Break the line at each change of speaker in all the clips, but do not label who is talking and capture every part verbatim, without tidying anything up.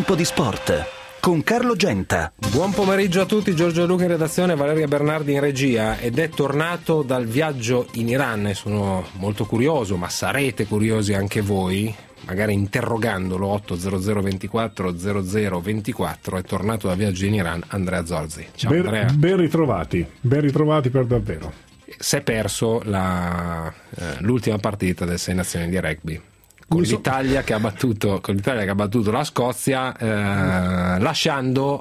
Tempo di sport con Carlo Genta.
Buon pomeriggio a tutti, Giorgio Luca in redazione, Valeria Bernardi in regia, ed è tornato dal viaggio in Iran e sono molto curioso, ma sarete curiosi anche voi, magari interrogandolo. Otto zero zero ventiquattro zero zero ventiquattro. È tornato da viaggio in Iran Andrea Zorzi. Ciao
ben,
Andrea.
Ben ritrovati, ben ritrovati per davvero.
Si è perso la, eh, l'ultima partita del Sei Nazioni di rugby. Con l'Italia, che ha battuto, con l'Italia che ha battuto la Scozia, eh, lasciando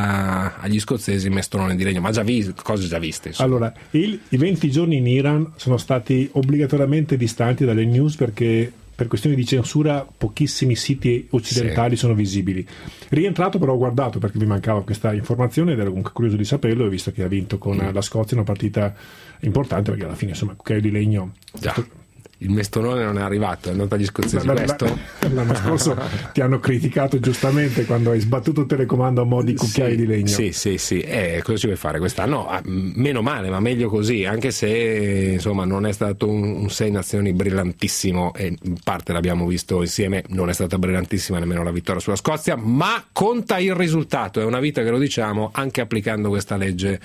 a, agli scozzesi mestolone di legno, ma già vi, cose già viste. Insomma.
Allora, il, i venti giorni in Iran sono stati obbligatoriamente distanti dalle news perché per questioni di censura pochissimi siti occidentali sì. sono visibili. Rientrato però ho guardato perché mi mancava questa informazione ed ero comunque curioso di saperlo, e visto che ha vinto con mm. la Scozia, una partita importante perché alla fine insomma cucchiaio di legno.
Già. Il mestolone non è arrivato, è andato agli scozzesi.
La,
questo
la, l'anno scorso ti hanno criticato giustamente quando hai sbattuto il telecomando a mo' di cucchiai
sì,
di legno.
Sì, sì, sì. Eh, cosa ci vuoi fare quest'anno? Ah, meno male, ma meglio così, anche se insomma non è stato un, un Sei Nazioni brillantissimo, e in parte l'abbiamo visto insieme, non è stata brillantissima nemmeno la vittoria sulla Scozia, ma conta il risultato, è una vita che lo diciamo anche applicando questa legge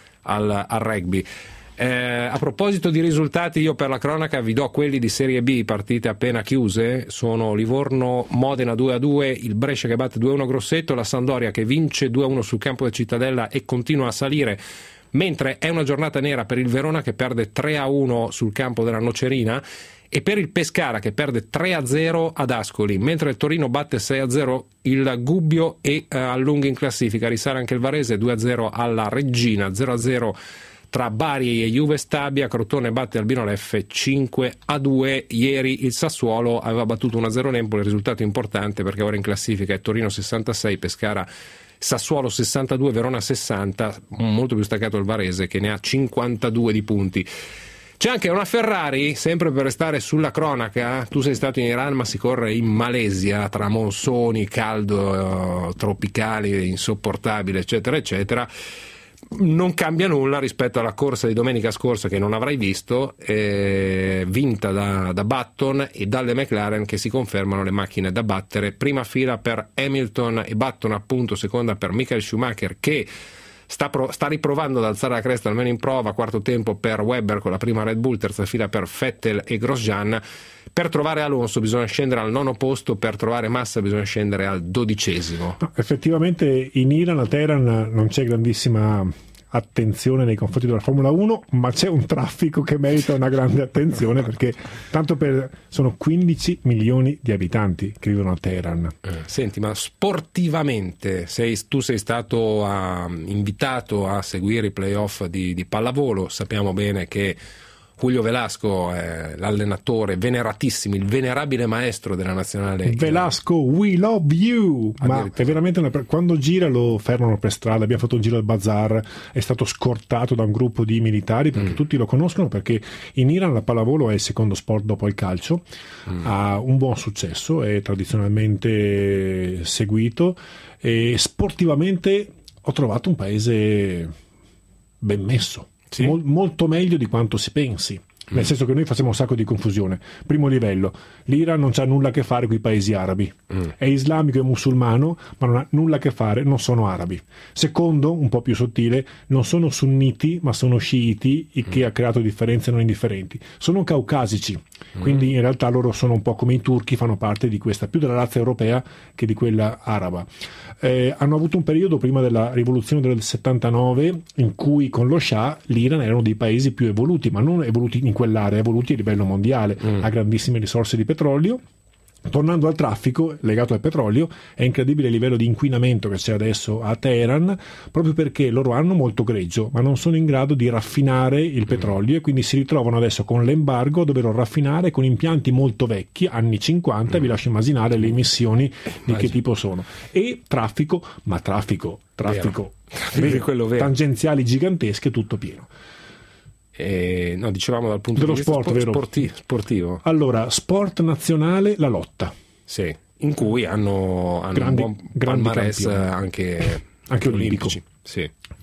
al, al rugby. Eh, a proposito di risultati, io per la cronaca vi do quelli di Serie B, partite appena chiuse. Sono Livorno-Modena due a due, il Brescia che batte due a uno Grosseto, la Sampdoria che vince due a uno sul campo del Cittadella e continua a salire, mentre è una giornata nera per il Verona che perde tre a uno sul campo della Nocerina, e per il Pescara che perde tre a zero ad Ascoli, mentre il Torino batte sei a zero il Gubbio e eh, allunga in classifica. Risale anche il Varese due a zero alla Reggina, zero a zero tra Bari e Juve Stabia. Crotone batte Albino Leffe cinque a due. Ieri il Sassuolo aveva battuto uno a zero l'Empoli, risultato importante perché ora in classifica è Torino sessantasei, Pescara Sassuolo sessantadue, Verona sessanta, molto più staccato il Varese che ne ha cinquantadue di punti. C'è anche una Ferrari, sempre per restare sulla cronaca. Tu sei stato in Iran, ma si corre in Malesia tra monsoni, caldo, eh, tropicali, insopportabile, eccetera eccetera. Non cambia nulla rispetto alla corsa di domenica scorsa, che non avrai visto, eh, vinta da, da Button e dalle McLaren, che si confermano le macchine da battere. Prima fila per Hamilton e Button, appunto, seconda per Michael Schumacher, che sta, pro, sta riprovando ad alzare la cresta almeno in prova. Quarto tempo per Webber con la prima Red Bull, terza fila per Vettel e Grosjean. Per trovare Alonso bisogna scendere al nono posto, per trovare Massa bisogna scendere al dodicesimo.
No, effettivamente in Iran, a Teheran, non c'è grandissima attenzione nei confronti della Formula uno, ma c'è un traffico che merita una grande attenzione, perché tanto per sono quindici milioni di abitanti che vivono a Teheran.
Eh, senti, ma sportivamente sei, tu sei stato uh, invitato a seguire i playoff di, di pallavolo. Sappiamo bene che Julio Velasco è l'allenatore veneratissimo, il venerabile maestro della nazionale.
Velasco, we love you! Ma è veramente una... quando gira lo fermano per strada. Abbiamo fatto un giro al bazar, è stato scortato da un gruppo di militari perché mm. tutti lo conoscono, perché in Iran la pallavolo è il secondo sport dopo il calcio, mm. ha un buon successo, è tradizionalmente seguito e sportivamente ho trovato un paese ben messo. Sì. Mol, molto meglio di quanto si pensi, nel mm. senso che noi facciamo un sacco di confusione. Primo livello, l'Iran non c'ha nulla a che fare con i paesi arabi, mm. è islamico e musulmano, ma non ha nulla a che fare, non sono arabi. Secondo, un po' più sottile, non sono sunniti ma sono sciiti, il che mm. ha creato differenze non indifferenti. Sono caucasici, mm. quindi in realtà loro sono un po' come i turchi, fanno parte di questa, più della razza europea che di quella araba. Eh, hanno avuto un periodo prima della rivoluzione del settantanove in cui con lo Shah l'Iran erano dei paesi più evoluti, ma non evoluti in quell'area, evoluti a livello mondiale, mm. ha grandissime risorse di petrolio. Tornando al traffico legato al petrolio, è incredibile il livello di inquinamento che c'è adesso a Teheran, proprio perché loro hanno molto greggio ma non sono in grado di raffinare il petrolio, e quindi si ritrovano adesso con l'embargo a doverlo raffinare con impianti molto vecchi, anni cinquanta. Vi lascio immaginare le emissioni di che tipo sono. E traffico, ma traffico traffico,
vero. Quello vero.
Tangenziali gigantesche, tutto pieno.
Eh, no, dicevamo dal punto
dello
di vista
sport,
sport,
vero?
Sporti, sportivo.
Allora, sport nazionale, la lotta.
Sì, in cui hanno, hanno
grandi,
un buon
grandi
palmarès
campioni.
anche,
anche olimpico.
Sì.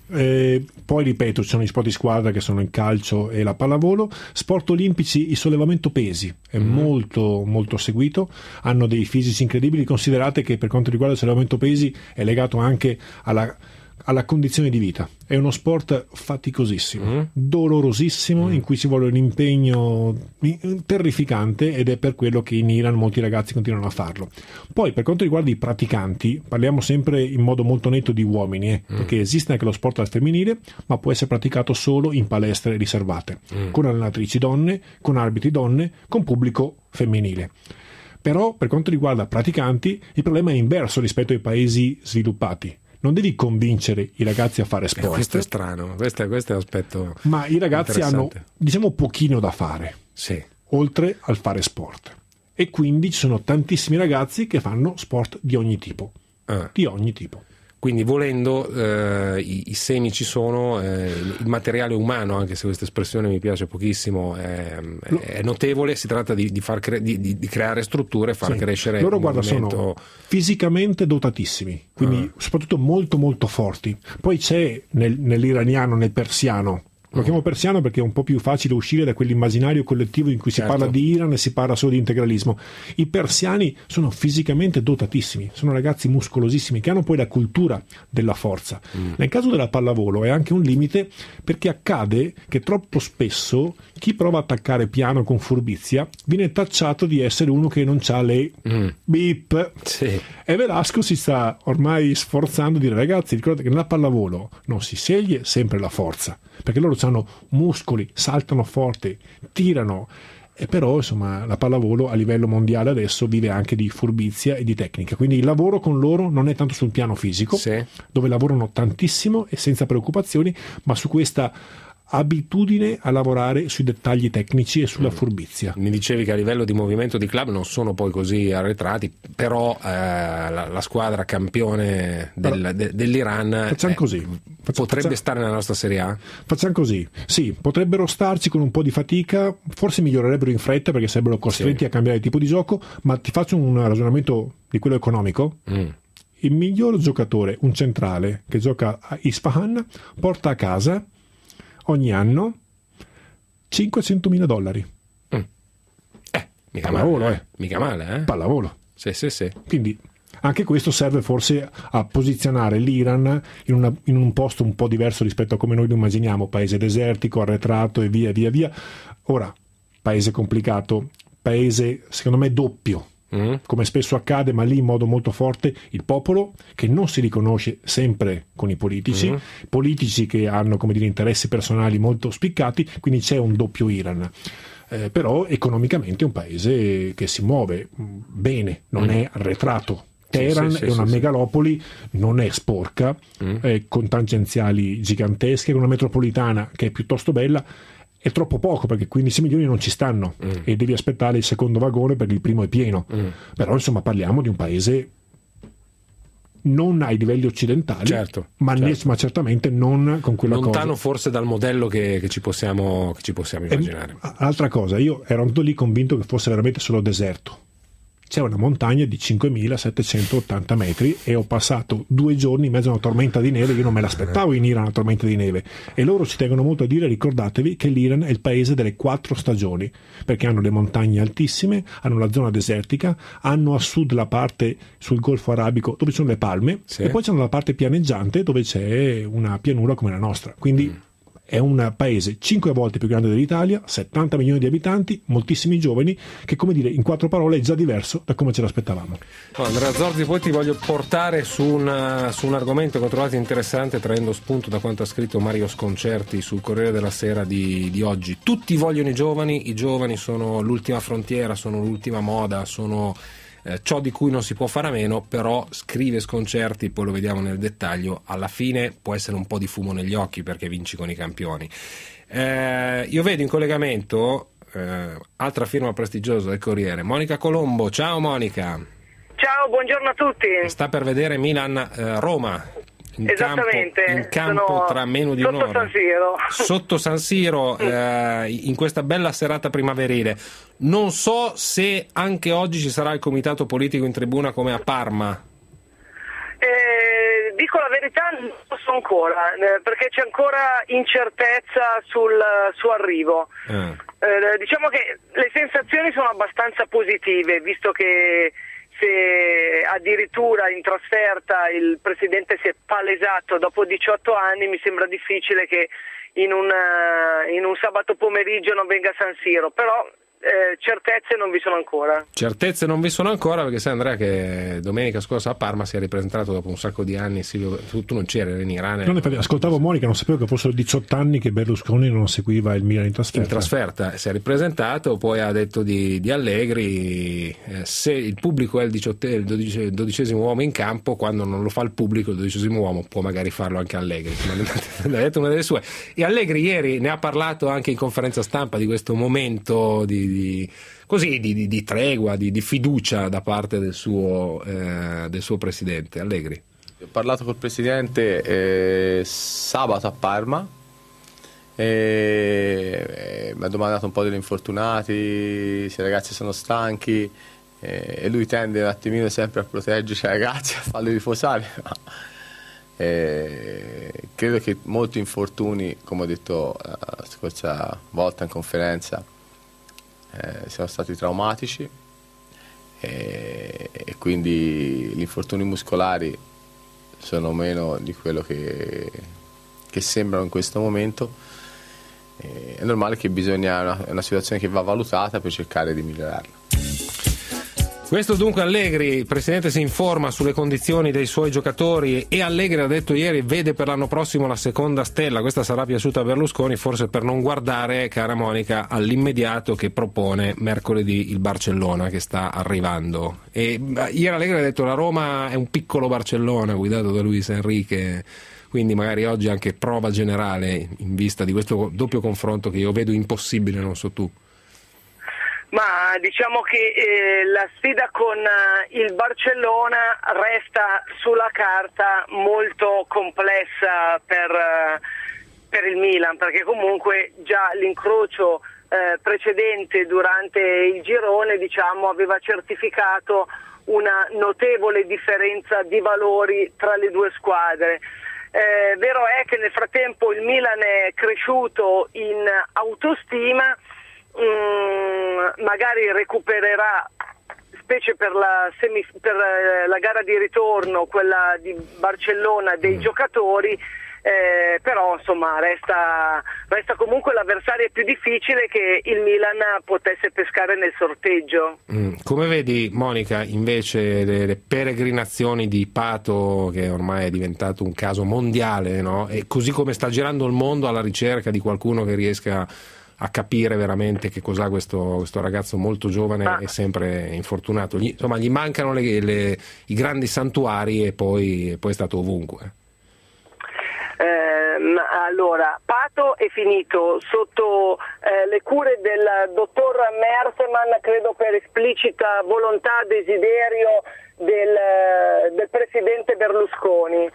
Eh, poi ripeto, ci sono gli sport di squadra che sono il calcio e la pallavolo. Sport olimpici, il sollevamento pesi è mm. molto molto seguito, hanno dei fisici incredibili. Considerate che per quanto riguarda il sollevamento pesi è legato anche alla alla condizione di vita. È uno sport faticosissimo, mm. dolorosissimo, mm. in cui ci vuole un impegno terrificante, ed è per quello che in Iran molti ragazzi continuano a farlo. Poi per quanto riguarda i praticanti, parliamo sempre in modo molto netto di uomini, eh, mm. perché esiste anche lo sport al femminile, ma può essere praticato solo in palestre riservate, mm. con allenatrici donne, con arbitri donne, con pubblico femminile. Però per quanto riguarda praticanti, il problema è inverso rispetto ai paesi sviluppati. Non devi convincere i ragazzi a fare sport. Eh,
questo è strano, questo è, questo è un aspetto.
Ma i ragazzi hanno, diciamo, pochino da fare,
sì. oltre
al fare sport. E quindi ci sono tantissimi ragazzi che fanno sport di ogni tipo. Ah. Di ogni tipo.
Quindi volendo eh, i, i semi ci sono, eh, il materiale umano, anche se questa espressione mi piace pochissimo, è, è notevole. Si tratta di, di, far cre- di, di creare strutture, far sì. crescere
loro
il
guarda
movimento.
Sono fisicamente dotatissimi, quindi ah. soprattutto molto molto forti. Poi c'è nel, nell'iraniano, nel persiano, lo chiamo persiano perché è un po' più facile uscire da quell'immaginario collettivo in cui si
certo.
parla di Iran e si parla solo di integralismo. I persiani sono fisicamente dotatissimi, sono ragazzi muscolosissimi che hanno poi la cultura della forza. Mm. Nel caso della pallavolo è anche un limite, perché accade che troppo spesso chi prova a attaccare piano con furbizia viene tacciato di essere uno che non ha le mm. beep.
Sì.
E Velasco si sta ormai sforzando di dire: ragazzi, ricordate che nella pallavolo non si sceglie sempre la forza, perché loro hanno muscoli, saltano forte, tirano, e però insomma la pallavolo a livello mondiale adesso vive anche di furbizia e di tecnica, quindi il lavoro con loro non è tanto sul piano fisico,
sì.
dove lavorano tantissimo e senza preoccupazioni, ma su questa abitudine a lavorare sui dettagli tecnici e sulla mm. furbizia.
Mi dicevi che a livello di movimento di club non sono poi così arretrati, però eh, la, la squadra campione del, allora, de, dell'Iran
facciamo
eh,
così. Facciamo,
potrebbe
facciamo,
stare nella nostra Serie A?
Facciamo così, sì, potrebbero starci con un po' di fatica, forse migliorerebbero in fretta perché sarebbero costretti sì. a cambiare tipo di gioco, ma ti faccio un ragionamento di quello economico. Mm. Il miglior giocatore, un centrale che gioca a Isfahan, porta a casa ogni anno cinquecentomila dollari.
Mm. Eh, mica
pallavolo,
male,
eh.
Mica male, eh?
Pallavolo.
Sì, sì, sì.
Quindi anche questo serve forse a posizionare l'Iran in, una, in un posto un po' diverso rispetto a come noi lo immaginiamo, paese desertico, arretrato e via via via. Ora, paese complicato, paese secondo me doppio. Mm. Come spesso accade, ma lì in modo molto forte, il popolo che non si riconosce sempre con i politici, mm. politici che hanno, come dire, interessi personali molto spiccati, quindi c'è un doppio Iran. Eh, però economicamente è un paese che si muove bene, non mm. è arretrato. Teheran sì, sì, è una sì, megalopoli, sì. non è sporca, mm. eh, con tangenziali gigantesche, una metropolitana che è piuttosto bella. È troppo poco perché quindici milioni non ci stanno mm. e devi aspettare il secondo vagone perché il primo è pieno. Mm. Però insomma parliamo di un paese non ai livelli occidentali,
certo,
ma,
certo.
Ne, ma certamente non con quella
lontano
cosa.
Lontano forse dal modello che, che, ci possiamo, che ci possiamo immaginare.
E, altra cosa, io ero andato lì convinto che fosse veramente solo deserto. C'è una montagna di cinquemilasettecentottanta metri e ho passato due giorni in mezzo a una tormenta di neve. Io non me l'aspettavo in Iran una tormenta di neve, e loro ci tengono molto a dire: ricordatevi che l'Iran è il paese delle quattro stagioni, perché hanno le montagne altissime, hanno la zona desertica, hanno a sud la parte sul Golfo Arabico dove ci sono le palme, sì. e poi c'hanno la parte pianeggiante dove c'è una pianura come la nostra, quindi mm. è un paese cinque volte più grande dell'Italia, settanta milioni di abitanti, moltissimi giovani, che, come dire, in quattro parole è già diverso da come ce l'aspettavamo.
Oh, Andrea Zorzi, poi ti voglio portare su, una, su un argomento che ho trovato interessante, traendo spunto da quanto ha scritto Mario Sconcerti sul Corriere della Sera di, di oggi. Tutti vogliono i giovani, i giovani sono l'ultima frontiera, sono l'ultima moda, sono eh, ciò di cui non si può fare a meno, però scrive Sconcerti, poi lo vediamo nel dettaglio, alla fine può essere un po' di fumo negli occhi perché vinci con i campioni. Eh, io vedo in collegamento eh, altra firma prestigiosa del Corriere, Monica Colombo. Ciao Monica.
Ciao, buongiorno a tutti.
Sta per vedere Milan-Roma. Eh, In
Esattamente,
campo, in campo tra meno di
sotto
un'ora
San Siro.
Sotto San Siro eh, in questa bella serata primaverile. Non so se anche oggi ci sarà il comitato politico in tribuna come a Parma.
Eh, dico la verità, non lo so ancora, eh, perché c'è ancora incertezza sul suo arrivo.
Ah.
Eh, diciamo che le sensazioni sono abbastanza positive, visto che se addirittura in trasferta il presidente si è palesato dopo diciotto anni, mi sembra difficile che in un, in un sabato pomeriggio non venga a San Siro, però Eh, certezze non vi sono ancora.
Certezze non vi sono ancora, perché sai Andrea che domenica scorsa a Parma si è ripresentato dopo un sacco di anni. Silvio, tu, tu non c'eri, eri in Iran.
Non ne ascoltavo Monica, non sapevo che fossero diciotto anni che Berlusconi non seguiva il Milan in trasferta.
In trasferta si è ripresentato, poi ha detto di, di Allegri, eh, se il pubblico è il, diciotto, il dodici, dodicesimo uomo in campo, quando non lo fa il pubblico, il dodicesimo uomo, può magari farlo anche Allegri. Ha detto una delle sue. E Allegri ieri ne ha parlato anche in conferenza stampa di questo momento di Di, così di, di, di tregua, di, di fiducia da parte del suo, eh, del suo presidente. Allegri.
Ho parlato col presidente eh, sabato a Parma e, e mi ha domandato un po' degli infortunati, se i ragazzi sono stanchi, e, e lui tende un attimino sempre a proteggere i ragazzi, a farli riposare. E credo che molti infortuni, come ho detto la scorsa volta in conferenza, Eh, siano stati traumatici e, e quindi gli infortuni muscolari sono meno di quello che, che sembrano in questo momento. E è normale che bisogna, è una, è una situazione che va valutata per cercare di migliorarla.
Questo dunque Allegri, il presidente si informa sulle condizioni dei suoi giocatori e Allegri ha detto ieri vede per l'anno prossimo la seconda stella. Questa sarà piaciuta a Berlusconi, forse per non guardare, cara Monica, all'immediato che propone mercoledì il Barcellona che sta arrivando. E ieri Allegri ha detto la Roma è un piccolo Barcellona guidato da Luis Enrique, quindi magari oggi anche prova generale in vista di questo doppio confronto che io vedo impossibile, non so tu.
Ma diciamo che eh, la sfida con eh, il Barcellona resta sulla carta molto complessa per, eh, per il Milan, perché comunque già l'incrocio eh, precedente durante il girone, diciamo, aveva certificato una notevole differenza di valori tra le due squadre. Eh, vero è che nel frattempo il Milan è cresciuto in autostima. Mm, magari recupererà, specie per la, semi, per la gara di ritorno, quella di Barcellona, dei mm. giocatori, eh, però insomma resta, resta comunque l'avversario più difficile che il Milan potesse pescare nel sorteggio.
Mm. Come vedi Monica invece le, le peregrinazioni di Pato, che ormai è diventato un caso mondiale, no? E così come sta girando il mondo alla ricerca di qualcuno che riesca a capire veramente che cos'ha questo, questo ragazzo molto giovane ah. e sempre infortunato. Gli, insomma, gli mancano le, le, i grandi santuari e poi, poi è stato ovunque.
Eh, allora, Pato è finito sotto eh, le cure del dottor Merseman, credo per esplicita volontà, desiderio del, del presidente Berlusconi.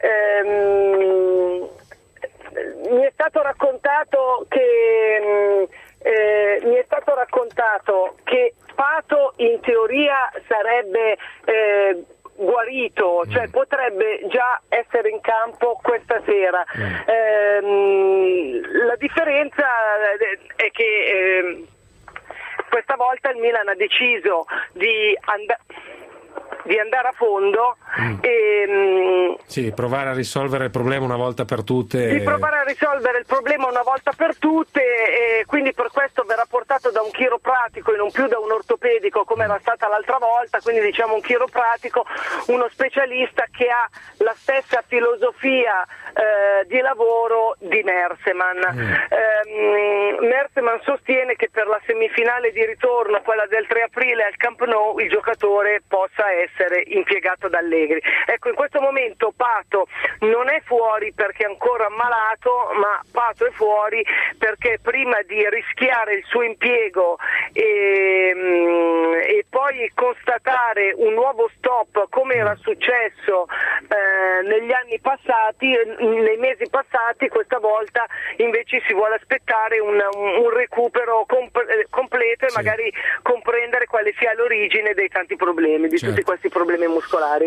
Ehm, Mi è stato raccontato che eh, mi è stato raccontato che Pato in teoria sarebbe eh, guarito, cioè mm. potrebbe già essere in campo questa sera. Mm. Eh, la differenza è che eh, questa volta il Milan ha deciso di andare di andare a fondo mm. e
sì, provare a risolvere il problema una volta per tutte.
Di provare a risolvere il problema una volta per tutte, e quindi per questo verrà portato da un chiropratico e non più da un ortopedico come era stata l'altra volta, quindi diciamo un chiropratico, uno specialista che ha la stessa filosofia eh, di lavoro di Merseman. Mm. Eh, Merseman sostiene che per la semifinale di ritorno, quella del tre aprile al Camp Nou, il giocatore possa essere impiegato da Allegri. Ecco, in questo momento Pato non è fuori perché è ancora ammalato, ma Pato è fuori perché prima di rischiare il suo impiego e, e poi constatare un nuovo stop come era successo eh, negli anni passati, nei mesi passati, questa volta invece si vuole aspettare un, un recupero comp- completo e
sì.
magari comprendere quale sia l'origine dei tanti problemi, di certo. tutti questi problemi muscolari.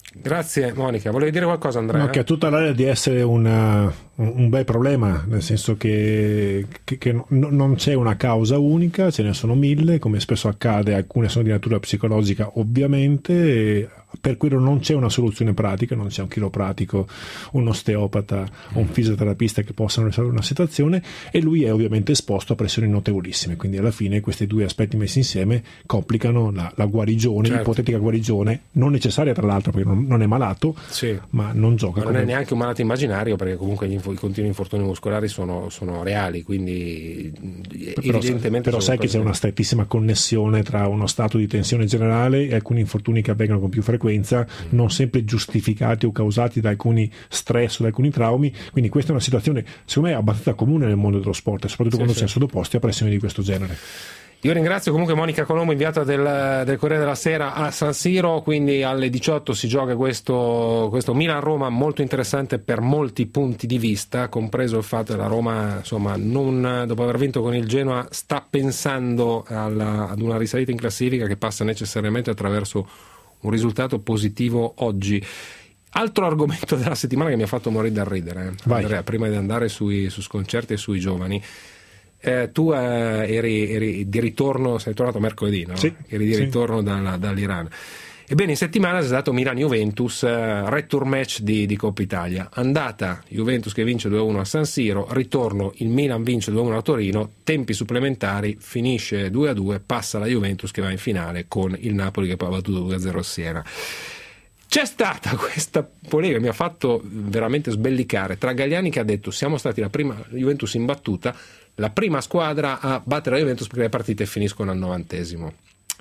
Grazie Monica, volevi dire qualcosa Andrea?
No, che ha tutta l'area di essere una, un, un bel problema, nel senso che, che, che no, non c'è una causa unica, ce ne sono mille, come spesso accade, alcune sono di natura psicologica ovviamente, e per quello non c'è una soluzione pratica, non c'è un chiropratico, un osteopata o un fisioterapista che possano risolvere una situazione, e lui è ovviamente esposto a pressioni notevolissime, quindi alla fine questi due aspetti messi insieme complicano la, la guarigione, certo. L'ipotetica guarigione, non necessaria tra l'altro perché non, non è malato,
sì.
ma non gioca.
Ma non
come...
è neanche un malato immaginario, perché comunque gli inf- i continui infortuni muscolari sono, sono reali, quindi
però,
evidentemente...
Però sai che c'è una strettissima connessione tra uno stato di tensione generale e alcuni infortuni che avvengono con più frequenza, mm. non sempre giustificati o causati da alcuni stress o da alcuni traumi, quindi questa è una situazione secondo me abbastanza comune nel mondo dello sport, soprattutto sì, quando sì. si è sottoposti a pressioni di questo genere.
Io ringrazio comunque Monica Colombo, inviata del, del Corriere della Sera a San Siro, quindi alle diciotto si gioca questo, questo Milan-Roma molto interessante per molti punti di vista, compreso il fatto che la Roma, insomma, non, dopo aver vinto con il Genoa, sta pensando alla, ad una risalita in classifica che passa necessariamente attraverso un risultato positivo oggi. Altro argomento della settimana che mi ha fatto morire dal ridere, eh. Andrea, prima di andare sui, su sconcerti e sui giovani. Eh, tu eh, eri, eri di ritorno, sei tornato mercoledì, no?
Sì,
eri di
sì.
ritorno dalla, dall'Iran. Ebbene, in settimana c'è stato Milan-Juventus, eh, return match di, di Coppa Italia. Andata Juventus che vince due a uno a San Siro, ritorno il Milan vince due a uno a Torino, tempi supplementari, finisce due a due, passa la Juventus che va in finale con il Napoli che poi ha battuto due a zero a Siena. C'è stata questa polemica, mi ha fatto veramente sbellicare, tra Galliani che ha detto siamo stati la prima Juventus imbattuta, la prima squadra a battere la Juventus perché le partite finiscono al novantesimo.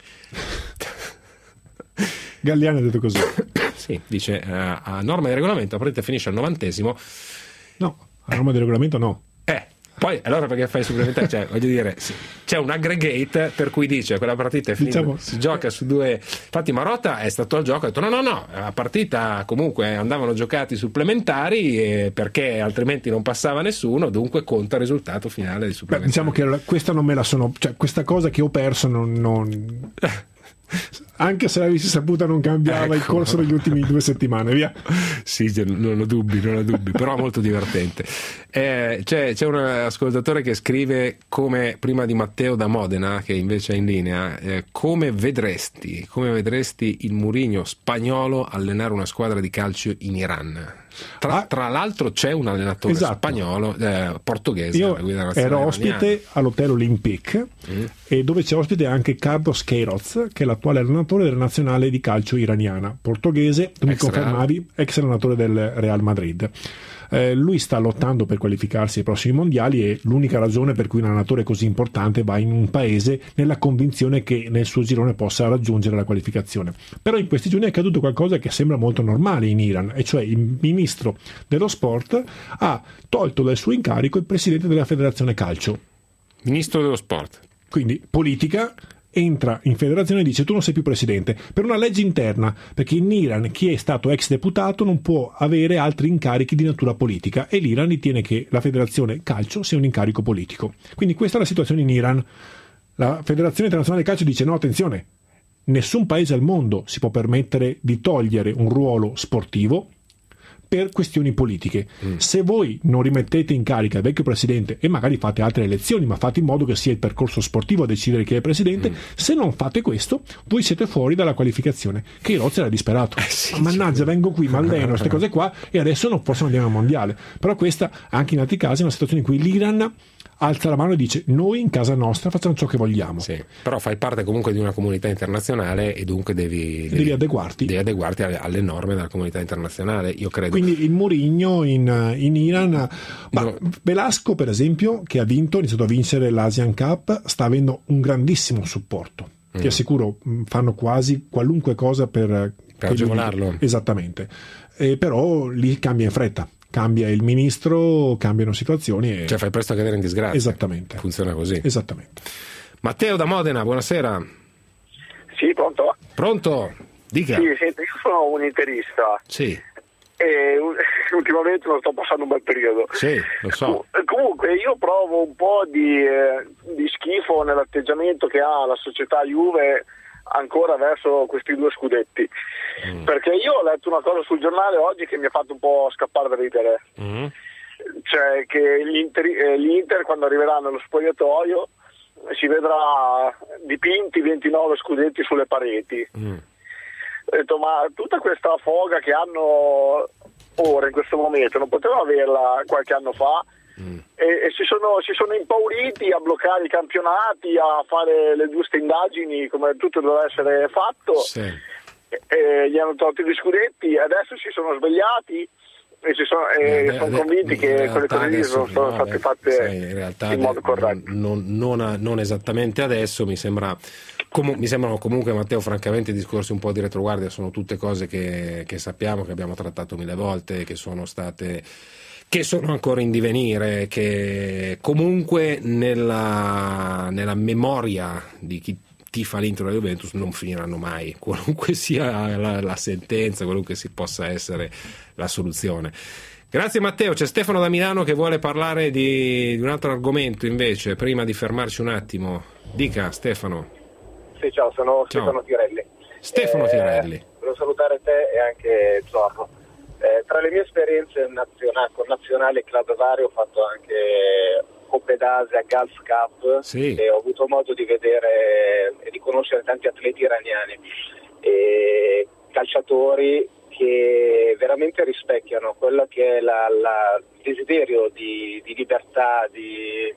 Galliani ha detto così.
Sì, dice uh, a norma di regolamento la partita finisce al novantesimo.
No, a norma di regolamento no.
Eh, poi allora perché fai supplementare? Cioè, voglio dire, sì, c'è un aggregate per cui dice quella partita è finita, diciamo, si gioca su due. Infatti Marotta è stato al gioco, ha detto no no no, la partita comunque andavano giocati supplementari eh, perché altrimenti non passava nessuno, dunque conta il risultato finale di supplementari.
Beh, diciamo che questa non me la sono, cioè questa cosa che ho perso non, non... anche se l'avessi saputa non cambiava ecco. il corso degli ultimi due settimane, via.
Sì, non ho dubbi, non ho dubbi, però molto divertente. Eh, c'è, c'è un ascoltatore che scrive, come prima di Matteo da Modena, che invece è in linea, eh, come vedresti, come vedresti il Mourinho spagnolo allenare una squadra di calcio in Iran? Tra, ah, tra l'altro c'è un allenatore esatto. spagnolo, eh, portoghese.
Io ero ospite iraniana. all'Hotel Olympique mm. e dove c'è ospite anche Carlos Queiroz, che è l'attuale allenatore della nazionale di calcio iraniana, portoghese, tu mi confermavi, ex allenatore del Real Madrid. Eh, lui sta lottando per qualificarsi ai prossimi mondiali e l'unica ragione per cui un allenatore così importante va in un paese nella convinzione che nel suo girone possa raggiungere la qualificazione. Però in questi giorni è accaduto qualcosa che sembra molto normale in Iran, e cioè il ministro dello sport ha tolto dal suo incarico il presidente della federazione calcio.
Ministro dello sport.
Quindi politica. Entra in federazione e dice tu non sei più presidente per una legge interna, perché in Iran chi è stato ex deputato non può avere altri incarichi di natura politica e l'Iran ritiene che la federazione calcio sia un incarico politico. Quindi questa è la situazione in Iran. La federazione internazionale calcio dice no, attenzione, nessun paese al mondo si può permettere di togliere un ruolo sportivo per questioni politiche. Mm. Se voi non rimettete in carica il vecchio presidente e magari fate altre elezioni, ma fate in modo che sia il percorso sportivo a decidere chi è presidente, mm. se non fate questo, voi siete fuori dalla qualificazione. Che Rozzi era disperato. Eh sì, mannaggia, vengo qui, ma alleno queste cose qua e adesso non possono andare al mondiale. Però questa, anche in altri casi, è una situazione in cui l'Iran alza la mano e dice noi in casa nostra facciamo ciò che vogliamo.
Sì, però fai parte comunque di una comunità internazionale e dunque devi, devi,
devi adeguarti
devi adeguarti alle, alle norme della comunità internazionale, io credo.
Quindi il Mourinho in, in Iran, ma no. Velasco per esempio, che ha vinto, ha iniziato a vincere l'Asian Cup, sta avendo un grandissimo supporto. Mm. Ti assicuro, fanno quasi qualunque cosa per,
per agevolarlo.
Esattamente, e però lì cambia in fretta. Cambia il ministro, cambiano situazioni e...
Cioè fai presto a cadere in disgrazia.
Esattamente.
Funziona così.
Esattamente.
Matteo da Modena, buonasera.
Sì, pronto?
Pronto? Dica.
Sì, senti, io sono un interista.
Sì.
E ultimamente non sto passando un bel periodo.
Sì, lo so.
Comunque io provo un po' di, eh, di schifo nell'atteggiamento che ha la società Juve ancora verso questi due scudetti, mm. perché io ho letto una cosa sul giornale oggi che mi ha fatto un po' scappare da ridere, mm. cioè che l'Inter, eh, l'Inter quando arriverà nello spogliatoio si vedrà dipinti ventinove scudetti sulle pareti. Mm. Ho detto, ma tutta questa foga che hanno ora in questo momento non potevano averla qualche anno fa? Mm. E, e si, sono, si sono impauriti a bloccare i campionati, a fare le giuste indagini come tutto doveva essere fatto, sì. e, e gli hanno tolto gli scudetti, adesso si sono svegliati e si sono, e eh, sono convinti che quelle cose lì sono, sono state fatte
sai, in, realtà
in modo corretto.
Non, non, non esattamente adesso, mi sembra com- mi sembrano comunque, Matteo, francamente i discorsi un po' di retroguardia sono tutte cose che, che sappiamo, che abbiamo trattato mille volte, che sono state che sono ancora in divenire, che comunque nella, nella memoria di chi tifa l'Inter e la Juventus non finiranno mai, qualunque sia la, la sentenza, qualunque si possa essere la soluzione. Grazie Matteo. C'è Stefano da Milano che vuole parlare di, di un altro argomento invece, prima di fermarci un attimo. Dica Stefano.
Sì, ciao, sono
ciao.
Stefano Tirelli.
Stefano
eh,
Tirelli.
Volevo salutare te e anche Zorro. Eh, tra le mie esperienze nazionali, con nazionali e club vari ho fatto anche Coppe d'Asia, Gulf Cup, sì. e ho avuto modo di vedere e di conoscere tanti atleti iraniani e calciatori che veramente rispecchiano quello che è la, la, il desiderio di, di libertà, di,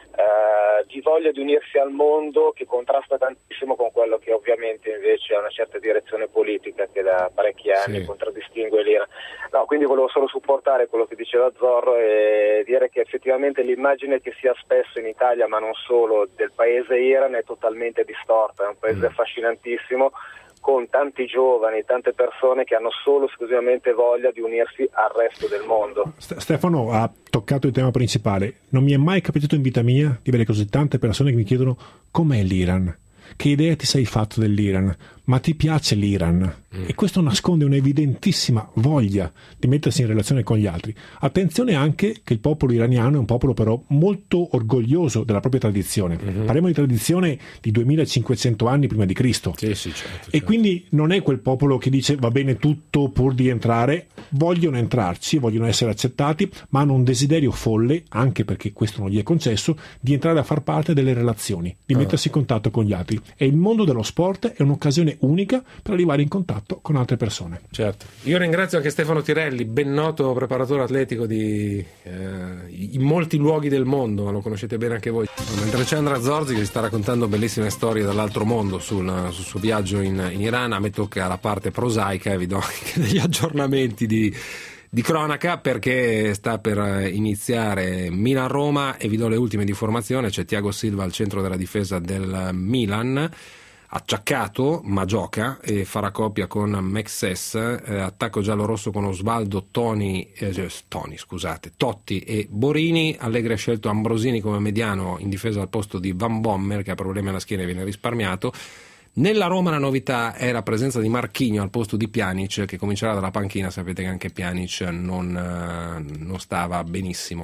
uh, di voglia di unirsi al mondo, che contrasta tantissimo con quello che ovviamente invece ha una certa direzione politica che da parecchi anni sì. contraddistingue l'Iran. No, quindi volevo solo supportare quello che diceva Zorro e dire che effettivamente l'immagine che si ha spesso in Italia, ma non solo, del paese Iran è totalmente distorta, è un paese mm. affascinantissimo, con tanti giovani, tante persone che hanno solo esclusivamente voglia di unirsi al resto del mondo.
Stefano ha toccato il tema principale. Non mi è mai capitato in vita mia di vedere così tante persone che mi chiedono com'è l'Iran, che idea ti sei fatto dell'Iran, ma ti piace l'Iran? Mm. E questo nasconde un'evidentissima voglia di mettersi in relazione con gli altri. Attenzione anche che il popolo iraniano è un popolo però molto orgoglioso della propria tradizione. Mm-hmm. Parliamo di tradizione di duemilacinquecento anni prima di Cristo.
Sì, sì, certo,
e
certo.
quindi non è quel popolo che dice va bene tutto pur di entrare, vogliono entrarci, vogliono essere accettati, ma hanno un desiderio folle, anche perché questo non gli è concesso, di entrare a far parte delle relazioni, di ah. mettersi in contatto con gli altri. E il mondo dello sport è un'occasione unica per arrivare in contatto con altre persone.
Certo. Io ringrazio anche Stefano Tirelli, ben noto preparatore atletico di eh, in molti luoghi del mondo, ma lo conoscete bene anche voi. Mentre c'è Andrea Zorzi che ci sta raccontando bellissime storie dall'altro mondo sul, sul suo viaggio in, in Iran, a me tocca la parte prosaica e vi do anche degli aggiornamenti di di cronaca, perché sta per iniziare Milan-Roma e vi do le ultime di formazione. C'è Thiago Silva al centro della difesa del Milan, acciaccato ma gioca e farà coppia con Mexes, eh, attacco giallo-rosso con Osvaldo, Toni, eh, Toni scusate, Totti e Borini. Allegri ha scelto Ambrosini come mediano in difesa al posto di Van Bommel, che ha problemi alla schiena e viene risparmiato. Nella Roma la novità è la presenza di Marquinhos al posto di Pjanic, che comincerà dalla panchina. Sapete che anche Pjanic non, non stava benissimo.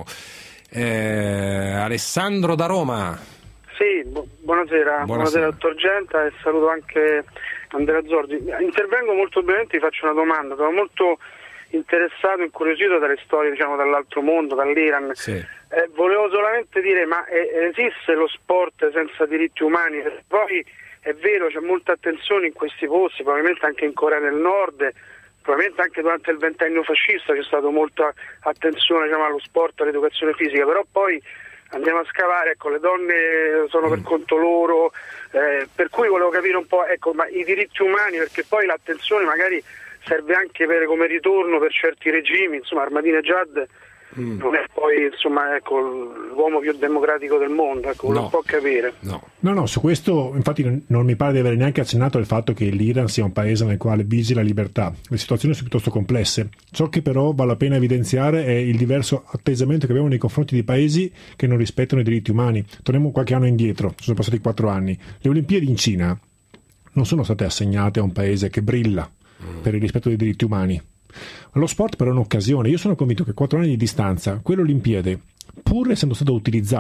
eh, Alessandro da Roma.
Sì, bu- buonasera, buonasera, buonasera dottor Genta, e saluto anche Andrea Zorzi. Intervengo molto brevemente, vi faccio una domanda. Sono molto interessato, incuriosito dalle storie, diciamo, dall'altro mondo, dall'Iran.
Sì.
Eh, volevo solamente dire, ma è, esiste lo sport senza diritti umani? Poi è vero, c'è molta attenzione in questi posti, probabilmente anche in Corea del Nord, probabilmente anche durante il ventennio fascista c'è stata molta attenzione, diciamo, allo sport, all'educazione fisica, però poi andiamo a scavare, ecco, le donne sono mm. per conto loro, eh, per cui volevo capire un po', ecco, ma i diritti umani, perché poi l'attenzione magari serve anche per, come ritorno per certi regimi, insomma Ahmadinejad mm. non è poi, insomma, ecco, l'uomo più democratico del mondo, ecco, no. lo può capire.
No. no, no, su questo infatti non, non mi pare di aver neanche accennato al fatto che l'Iran sia un paese nel quale vige la libertà. Le situazioni sono piuttosto complesse. Ciò che però vale la pena evidenziare è il diverso atteggiamento che abbiamo nei confronti di paesi che non rispettano i diritti umani. Torniamo qualche anno indietro, sono passati quattro anni. Le Olimpiadi in Cina non sono state assegnate a un paese che brilla mm. per il rispetto dei diritti umani. Lo sport però è un'occasione. Io sono convinto che quattro anni di distanza, quell'Olimpiade, pur essendo stata utilizzata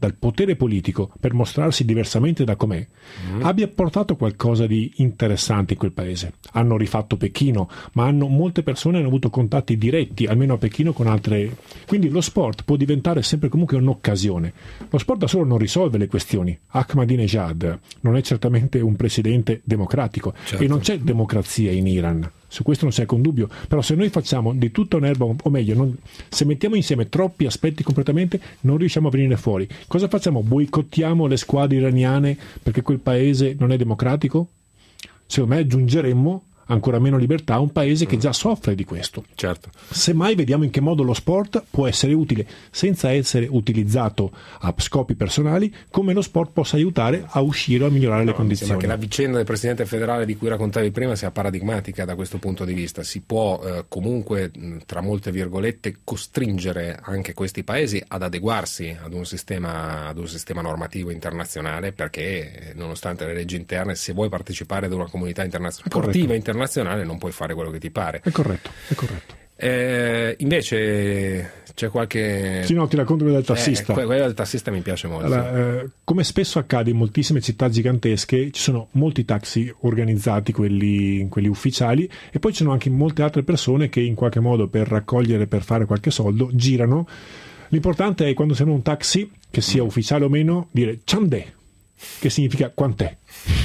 dal potere politico per mostrarsi diversamente da com'è, mm. abbia portato qualcosa di interessante in quel paese. Hanno rifatto Pechino, ma hanno, molte persone hanno avuto contatti diretti, almeno a Pechino, con altre. Quindi lo sport può diventare sempre comunque un'occasione. Lo sport da solo non risolve le questioni. Ahmadinejad non è certamente un presidente democratico, certo. E non c'è democrazia in Iran. Su questo non c'è alcun dubbio, però se noi facciamo di tutta un'erba, o meglio, non, se mettiamo insieme troppi aspetti completamente, non riusciamo a venire fuori. Cosa facciamo? Boicottiamo le squadre iraniane perché quel paese non è democratico? Secondo me aggiungeremmo ancora meno libertà a un paese che già soffre di questo.
Certo.
Semmai vediamo in che modo lo sport può essere utile, senza essere utilizzato a scopi personali, come lo sport possa aiutare a uscire o a migliorare
no,
le condizioni.
Sembra che la vicenda del presidente federale di cui raccontavi prima sia paradigmatica da questo punto di vista. Si può eh, comunque, tra molte virgolette, costringere anche questi paesi ad adeguarsi ad un sistema, ad un sistema normativo internazionale, perché nonostante le leggi interne, se vuoi partecipare ad una comunità internazionale, sportiva internazionale, non puoi fare quello che ti pare.
È corretto, è corretto.
Eh, invece c'è qualche.
Sì, no, ti racconto quella del tassista.
Eh, quella del tassista mi piace molto.
Allora, eh, come spesso accade in moltissime città gigantesche, ci sono molti taxi organizzati, quelli, quelli ufficiali, e poi ci sono anche molte altre persone che in qualche modo, per raccogliere, per fare qualche soldo, girano. L'importante è, quando sembra un taxi, che sia ufficiale o meno, dire "Ciandè", che significa quant'è.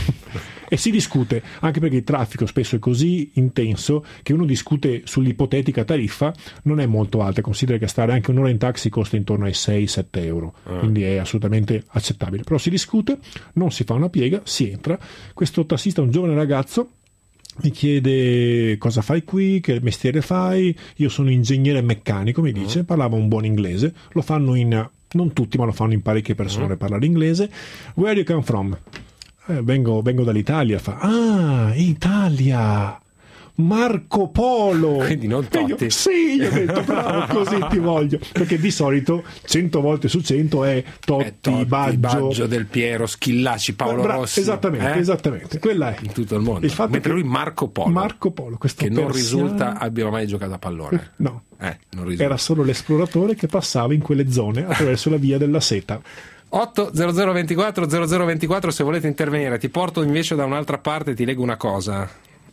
E si discute, anche perché il traffico spesso è così intenso che uno discute sull'ipotetica tariffa, non è molto alta. Considera che stare anche un'ora in taxi costa intorno ai sei sette euro, ah. quindi è assolutamente accettabile. Però si discute, non si fa una piega, si entra. Questo tassista è un giovane ragazzo, mi chiede cosa fai qui, che mestiere fai. Io sono ingegnere meccanico, mi dice, parlava un buon inglese. Lo fanno in, non tutti, ma lo fanno in parecchie persone, uh-huh. parlare inglese. Where do you come from? Eh, vengo, vengo dall'Italia. Fa, ah, Italia, Marco Polo.
Quindi non Totti.
Io, sì, io ho detto bravo, così ti voglio, perché di solito cento volte su cento è Totti,
è Totti
Baggio,
Baggio, Del Piero, Schillaci, Paolo
Bra-
Rossi,
esattamente,
eh?
esattamente, quella è
in tutto il mondo.
Il fatto
mentre
che
lui Marco Polo,
Marco Polo questo
che non
persiano...
risulta abbia mai giocato a pallone.
No,
eh, non risulta.
Era solo l'esploratore che passava in quelle zone attraverso la via della seta.
otto zero zero ventiquattro zero zero ventiquattro se volete intervenire. Ti porto invece da un'altra parte, ti leggo una cosa.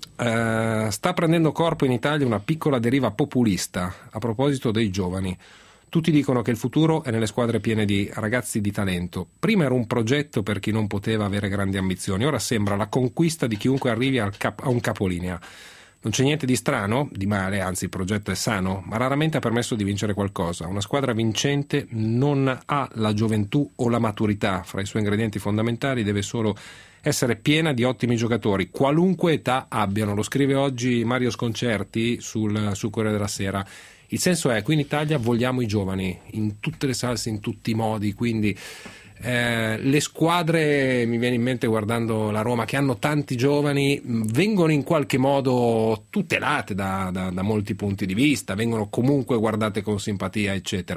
Uh, sta prendendo corpo in Italia una piccola deriva populista a proposito dei giovani. Tutti dicono che il futuro è nelle squadre piene di ragazzi di talento. Prima era un progetto per chi non poteva avere grandi ambizioni, ora sembra la conquista di chiunque arrivi al cap- a un capolinea. Non c'è niente di strano, di male, anzi il progetto è sano, ma raramente ha permesso di vincere qualcosa. Una squadra vincente non ha la gioventù o la maturità. Fra i suoi ingredienti fondamentali deve solo essere piena di ottimi giocatori, qualunque età abbiano. Lo scrive oggi Mario Sconcerti sul, sul Corriere della Sera. Il senso è, qui in Italia vogliamo i giovani, in tutte le salse, in tutti i modi, quindi... Eh, le squadre, mi viene in mente guardando la Roma, che hanno tanti giovani, vengono in qualche modo tutelate da, da, da molti punti di vista, vengono comunque guardate con simpatia, eccetera.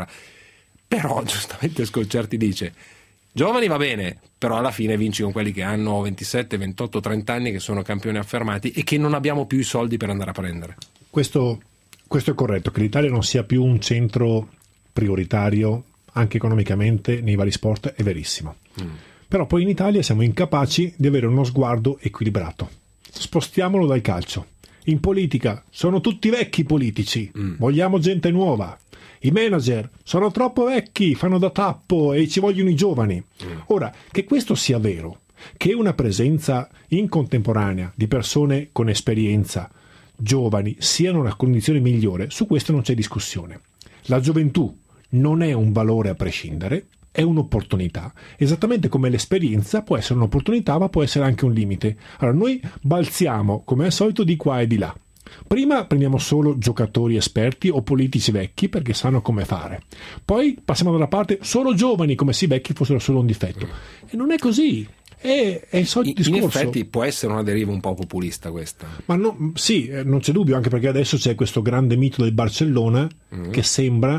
Però giustamente Sconcerti dice: giovani va bene, però alla fine vinci con quelli che hanno ventisette, ventotto, trenta anni, che sono campioni affermati e che non abbiamo più i soldi per andare a prendere.
Questo, questo è corretto, che l'Italia non sia più un centro prioritario anche economicamente nei vari sport, è verissimo. Mm. Però poi in Italia siamo incapaci di avere uno sguardo equilibrato. Spostiamolo dal calcio. In politica sono tutti vecchi politici, mm. vogliamo gente nuova. I manager sono troppo vecchi, fanno da tappo e ci vogliono i giovani. Mm. Ora, che questo sia vero, che una presenza in contemporanea di persone con esperienza, giovani, siano una condizione migliore, su questo non c'è discussione. La gioventù non è un valore a prescindere, è un'opportunità, esattamente come l'esperienza può essere un'opportunità ma può essere anche un limite. Allora noi balziamo come al solito di qua e di là. Prima prendiamo solo giocatori esperti o politici vecchi perché sanno come fare, poi passiamo dalla parte solo giovani come se i vecchi fossero solo un difetto, e non è così. È, è il solito
in,
discorso.
In effetti può essere una deriva un po' populista questa.
Ma no, sì, non c'è dubbio, anche perché adesso c'è questo grande mito del Barcellona mm. che sembra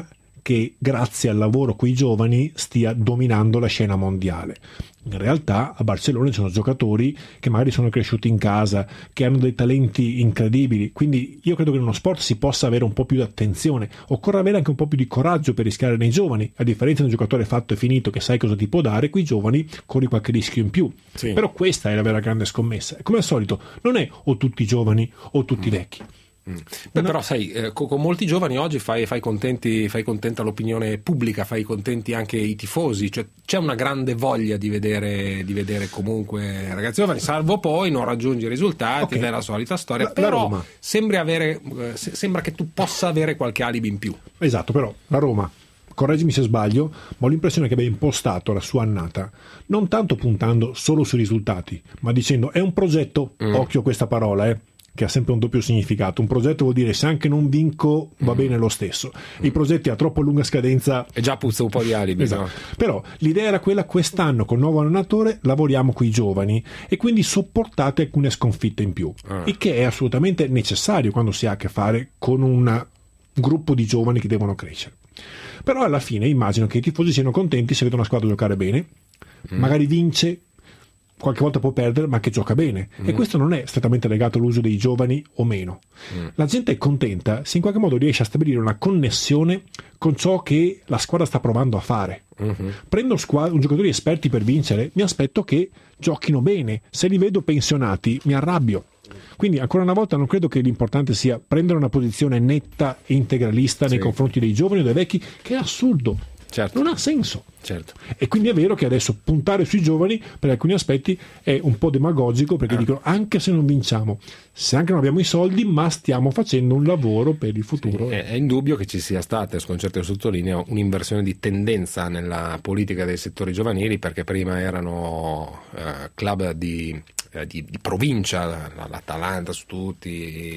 che grazie al lavoro coi giovani stia dominando la scena mondiale. In realtà a Barcellona ci sono giocatori che magari sono cresciuti in casa, che hanno dei talenti incredibili, quindi io credo che in uno sport si possa avere un po' più di attenzione, occorre avere anche un po' più di coraggio per rischiare nei giovani, a differenza di un giocatore fatto e finito che sai cosa ti può dare, qui i giovani corri qualche rischio in più, sì. Però questa è la vera grande scommessa, come al solito non è o tutti giovani o tutti vecchi.
Mm. Beh, però sai, eh, con, con molti giovani oggi fai, fai contenti, fai contenta l'opinione pubblica, fai contenti anche i tifosi, cioè c'è una grande voglia di vedere, di vedere comunque ragazzi giovani, salvo poi non raggiungi i risultati, okay. Della solita storia, la, però la sembri avere, eh, se, sembra che tu possa avere qualche alibi in più.
Esatto, però la Roma, correggimi se sbaglio, ma ho l'impressione che abbia impostato la sua annata non tanto puntando solo sui risultati, ma dicendo è un progetto, mm. occhio a questa parola, eh che ha sempre un doppio significato. Un progetto vuol dire se anche non vinco va mm. bene lo stesso. Mm. I progetti a troppo lunga scadenza
e già puzza un po' di alibi.
Esatto.
No?
Però l'idea era quella: quest'anno col nuovo allenatore lavoriamo con i giovani e quindi sopportate alcune sconfitte in più, ah. il che è assolutamente necessario quando si ha a che fare con un gruppo di giovani che devono crescere. Però alla fine immagino che i tifosi siano contenti se vedono una squadra giocare bene, mm. magari vince, qualche volta può perdere, ma che gioca bene. Mm. E questo non è strettamente legato all'uso dei giovani o meno. Mm. La gente è contenta se in qualche modo riesce a stabilire una connessione con ciò che la squadra sta provando a fare. Mm-hmm. Prendo squadra, un giocatori esperti per vincere, mi aspetto che giochino bene. Se li vedo pensionati, mi arrabbio. Quindi ancora una volta non credo che l'importante sia prendere una posizione netta e integralista sì. nei confronti dei giovani o dei vecchi, che è assurdo. Certo. Non ha senso.
Certo.
E quindi è vero che adesso puntare sui giovani per alcuni aspetti è un po' demagogico, perché eh. dicono anche se non vinciamo, se anche non abbiamo i soldi, ma stiamo facendo un lavoro per il futuro.
Sì, è indubbio che ci sia stata, con certo sottolineo, un'inversione di tendenza nella politica dei settori giovanili, perché prima erano eh, club di, eh, di, di provincia, l'Atalanta su tutti,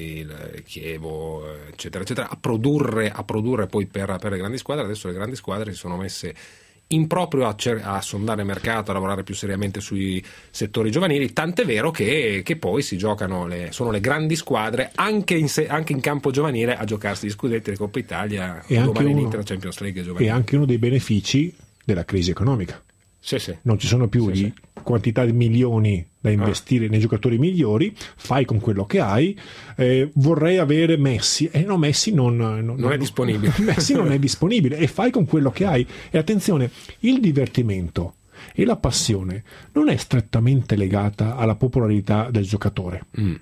il Chievo, eccetera, eccetera, a produrre, a produrre poi per, per le grandi squadre. Adesso le grandi squadre si sono messe in proprio a, cer- a sondare mercato, a lavorare più seriamente sui settori giovanili, tant'è vero che, che poi si giocano le, sono le grandi squadre anche in, se- anche in campo giovanile a giocarsi gli scudetti, le Coppa Italia,
e anche uno,
l'Inter Champions League giovanile.
E anche uno dei benefici della crisi economica.
Sì, sì.
Non ci sono più
sì,
di
sì.
quantità di milioni da investire ah. nei giocatori migliori, fai con quello che hai. Eh, vorrei avere Messi, e eh no, Messi non, non,
non è disponibile.
Messi non è disponibile, e fai con quello che hai. E attenzione, il divertimento e la passione non è strettamente legata alla popolarità del giocatore. Mm.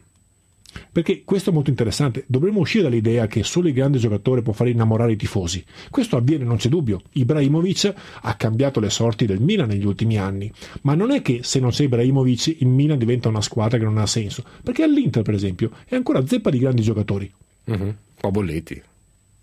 Perché questo è molto interessante. Dovremmo uscire dall'idea che solo il grande giocatore può fare innamorare i tifosi. Questo avviene, non c'è dubbio. Ibrahimovic ha cambiato le sorti del Milan negli ultimi anni, ma non è che se non c'è Ibrahimovic il Milan diventa una squadra che non ha senso, perché all'Inter per esempio è ancora zeppa di grandi giocatori.
Mm-hmm. Un po' bolletti. Un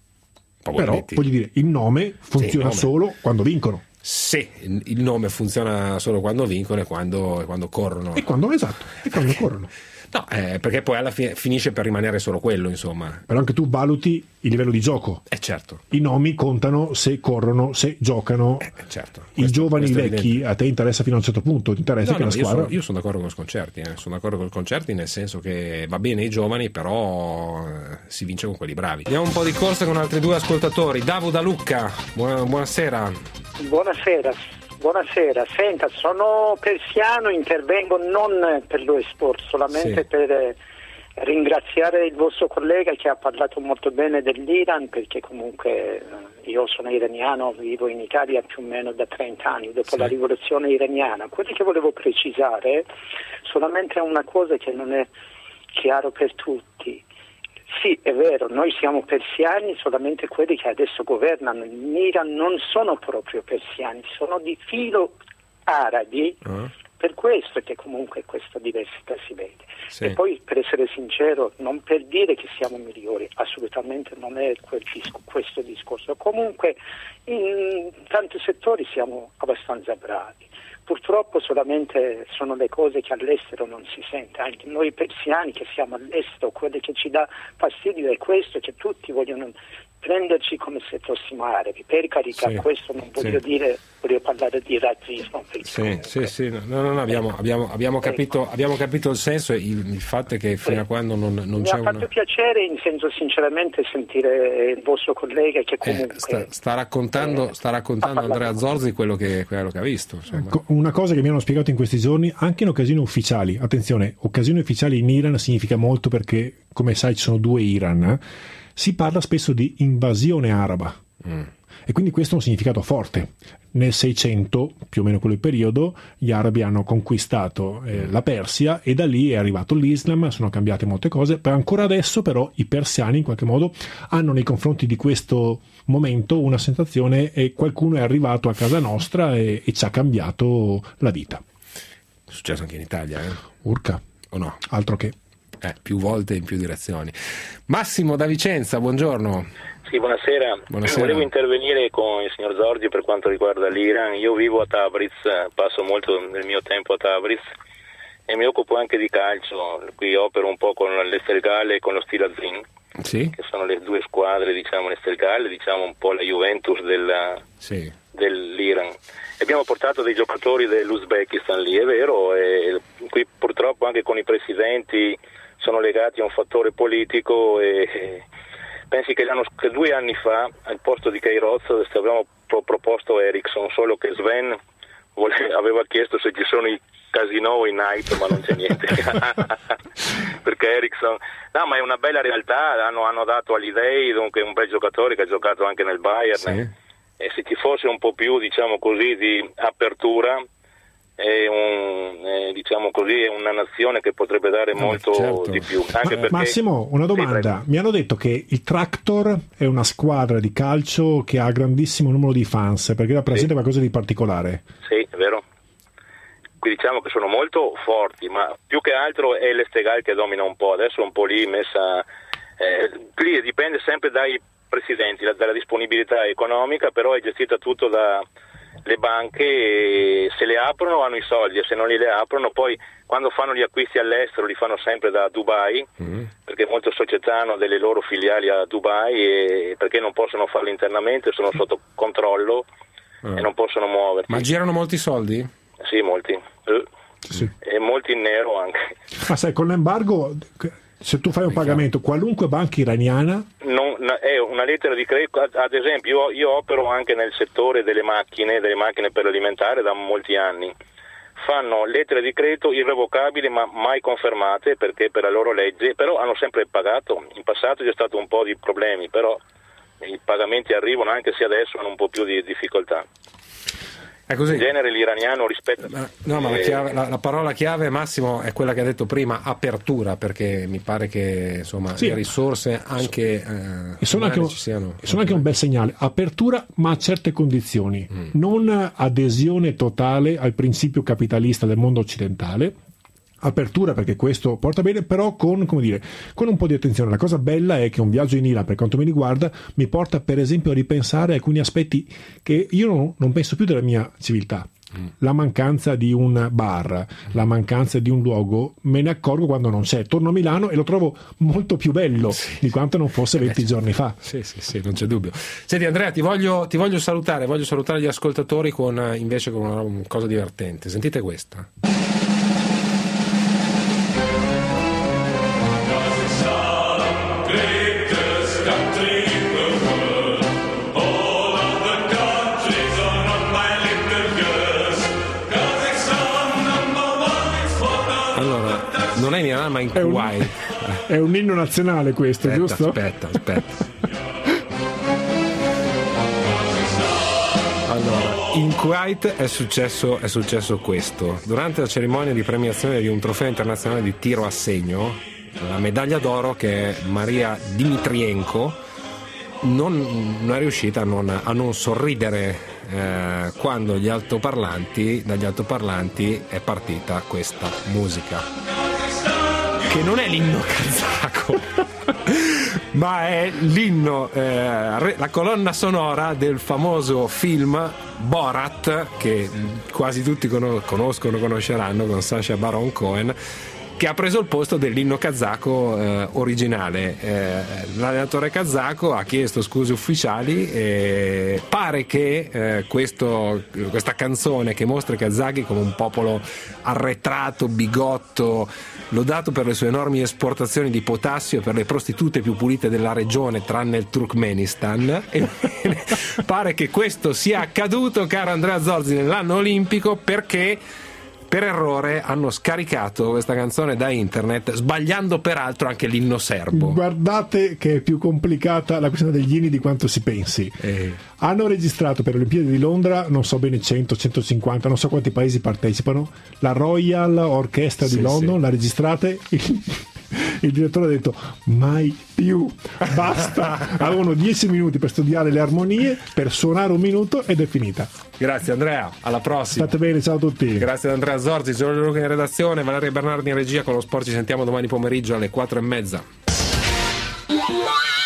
po'
Però
bolletti.
voglio dire, il nome funziona sì, solo quando vincono.
Sì, il nome funziona solo quando vincono e quando, quando corrono.
E quando, esatto, e quando corrono.
No, eh, perché poi alla fine finisce per rimanere solo quello, insomma.
Però anche tu valuti il livello di gioco.
Eh certo.
I nomi contano se corrono, se giocano.
Eh, certo.
I
questo,
giovani, i vecchi,
evidente.
A te interessa fino a un certo punto, ti interessa
no,
che
no,
la squadra.
Io sono, io sono d'accordo con i Sconcerti, eh. sono d'accordo con i Sconcerti nel senso che va bene i giovani, però eh, si vince con quelli bravi. Andiamo un po' di corsa con altri due ascoltatori. Davo da Lucca, buona, buonasera.
Buonasera. Buonasera, senta, sono persiano, intervengo non per lo sport, solamente sì. per eh, ringraziare il vostro collega che ha parlato molto bene dell'Iran, perché comunque eh, io sono iraniano, vivo in Italia più o meno da trenta anni, dopo sì. la rivoluzione iraniana. Quello che volevo precisare solamente una cosa che non è chiaro per tutti. Sì, è vero, noi siamo persiani, solamente quelli che adesso governano in Iran non sono proprio persiani, sono di filo arabi, uh-huh. per questo che comunque questa diversità si vede. Sì. E poi, per essere sincero, non per dire che siamo migliori, assolutamente non è quel disco, questo discorso. Comunque in tanti settori siamo abbastanza bravi. Purtroppo solamente sono le cose che all'estero non si sente, anche noi persiani che siamo all'estero, quello che ci dà fastidio è questo, che tutti vogliono prenderci come se fossimo arabi. Per carità,
sì,
questo non voglio
sì.
dire, voglio parlare di razzismo.
Sì, sì, sì, no, no, no, abbiamo, abbiamo, abbiamo, capito, abbiamo capito il senso, e il, il fatto è che fino a quando non, non
mi
c'è
ha fatto
una...
piacere, in senso sinceramente, sentire il vostro collega che comunque
eh, sta, sta raccontando,
eh,
sta raccontando Andrea Zorzi quello che, quello che ha visto, insomma.
Una cosa che mi hanno spiegato in questi giorni, anche in occasioni ufficiali, attenzione, occasioni ufficiali in Iran significa molto, perché come sai ci sono due Iran, eh? Si parla spesso di invasione araba, mm. e quindi questo è un significato forte. Nel seicento, più o meno quello periodo, gli arabi hanno conquistato eh, la Persia, e da lì è arrivato l'Islam, sono cambiate molte cose, per ancora adesso però i persiani in qualche modo hanno nei confronti di questo momento una sensazione, e qualcuno è arrivato a casa nostra e, e ci ha cambiato la vita.
È successo anche in Italia, eh?
Urca.
O no?
Altro che.
Eh, più volte in più direzioni. Massimo da Vicenza, buongiorno.
Sì, buonasera.
Buonasera.
Volevo intervenire con il signor Zorzi per quanto riguarda l'Iran. Io vivo a Tabriz, passo molto del mio tempo a Tabriz e mi occupo anche di calcio. Qui opero un po' con l'Estelgal e con lo Stilazin,
sì,
che sono le due squadre, diciamo l'Estelgal, diciamo un po' la Juventus della,
sì.
dell'Iran. E abbiamo portato dei giocatori dell'Uzbekistan lì, è vero, e qui purtroppo anche con i presidenti sono legati a un fattore politico, e pensi che, che due anni fa al posto di Queiroz avevamo pro- proposto Eriksson, solo che Sven vole- aveva chiesto se ci sono i casino o i night, ma non c'è niente. Perché Eriksson, no, ma è una bella realtà, hanno, hanno dato all'Idei, dunque un bel giocatore che ha giocato anche nel Bayern, sì. E se ci fosse un po' più, diciamo così, di apertura, è un, è, diciamo così, è una nazione che potrebbe dare
ah,
molto
certo.
di più. Anche
Ma,
perché...
Massimo, una domanda.
Sì,
mi hanno detto che il Tractor è una squadra di calcio che ha grandissimo numero di fans, perché rappresenta sì. qualcosa di particolare.
Sì, è vero. Qui diciamo che sono molto forti, ma più che altro è l'Esteghlal che domina un po'. Adesso è un po' lì messa... Eh, lì dipende sempre dai presidenti, dalla disponibilità economica, però è gestita tutto da... le banche, e se le aprono hanno i soldi, e se non li le aprono poi quando fanno gli acquisti all'estero li fanno sempre da Dubai, mm. perché molte società hanno delle loro filiali a Dubai, e perché non possono farlo internamente, sono sotto controllo mm. e non possono muoversi.
Ma girano molti soldi?
Sì, molti, eh.
sì.
E molti in nero anche.
Ma sai, con l'embargo, se tu fai un pagamento, qualunque banca iraniana
non, è una lettera di credito. Ad esempio io, io opero anche nel settore delle macchine delle macchine per l'alimentare da molti anni. Fanno lettere di credito irrevocabili ma mai confermate, perché per la loro legge, però hanno sempre pagato. In passato c'è stato un po' di problemi, però i pagamenti arrivano, anche se adesso hanno un po' più di difficoltà.
È così.
In genere l'iraniano rispetta...
No, ma
eh...
la, chiave, la, la parola chiave, Massimo, è quella che ha detto prima, apertura, perché mi pare che insomma sì. le risorse anche eh,
e sono anche, un,
ci siano.
Sono anche un bel segnale. Apertura, ma a certe condizioni. Mm. Non adesione totale al principio capitalista del mondo occidentale. Apertura, perché questo porta bene, però con, come dire, con un po' di attenzione. La cosa bella è che un viaggio in Iran, per quanto mi riguarda, mi porta per esempio a ripensare alcuni aspetti che io non, non penso più della mia civiltà. Mm. La mancanza di un bar, la mancanza di un luogo, me ne accorgo quando non c'è. Torno a Milano e lo trovo molto più bello sì. di quanto non fosse venti giorni fa.
Sì, sì, sì, non c'è dubbio. Senti Andrea, ti voglio, ti voglio salutare, voglio salutare gli ascoltatori con invece con una, una cosa divertente. Sentite questa. Non è in Iran ma in
è
Kuwait.
Un, è un inno nazionale questo,
aspetta,
giusto?
Aspetta, aspetta. Allora, in Kuwait è successo, è successo questo. Durante la cerimonia di premiazione di un trofeo internazionale di tiro a segno, la medaglia d'oro, che è Maria Dmitrienko, non, non è riuscita a non, a non sorridere eh, quando gli altoparlanti, dagli altoparlanti è partita questa musica, che non è l'inno kazako ma è l'inno, eh, la colonna sonora del famoso film Borat, che quasi tutti conoscono, conosceranno, con Sacha Baron Cohen, che ha preso il posto dell'inno kazako eh, originale. Eh, l'allenatore kazako ha chiesto scuse ufficiali e pare che eh, questo, questa canzone che mostra i kazaki come un popolo arretrato, bigotto, lodato per le sue enormi esportazioni di potassio e per le prostitute più pulite della regione tranne il Turkmenistan, e pare che questo sia accaduto, caro Andrea Zorzi, nell'anno olimpico, perché per errore hanno scaricato questa canzone da internet, sbagliando peraltro anche l'inno serbo.
Guardate che è più complicata la questione degli inni di quanto si pensi. Eh. Hanno registrato per le Olimpiadi di Londra, non so bene, cento, centocinquanta, non so quanti paesi partecipano, la Royal Orchestra
sì,
di London,
sì.
l'ha registrate. Il, il direttore ha detto mai più, basta. Avevano dieci minuti per studiare le armonie, per suonare un minuto ed è finita.
Grazie Andrea, alla prossima.
State bene, ciao a tutti.
Grazie ad Andrea Zorzi, Giorgio Luca in redazione, Valeria Bernardi in regia. Con lo sport ci sentiamo domani pomeriggio alle quattro e mezza.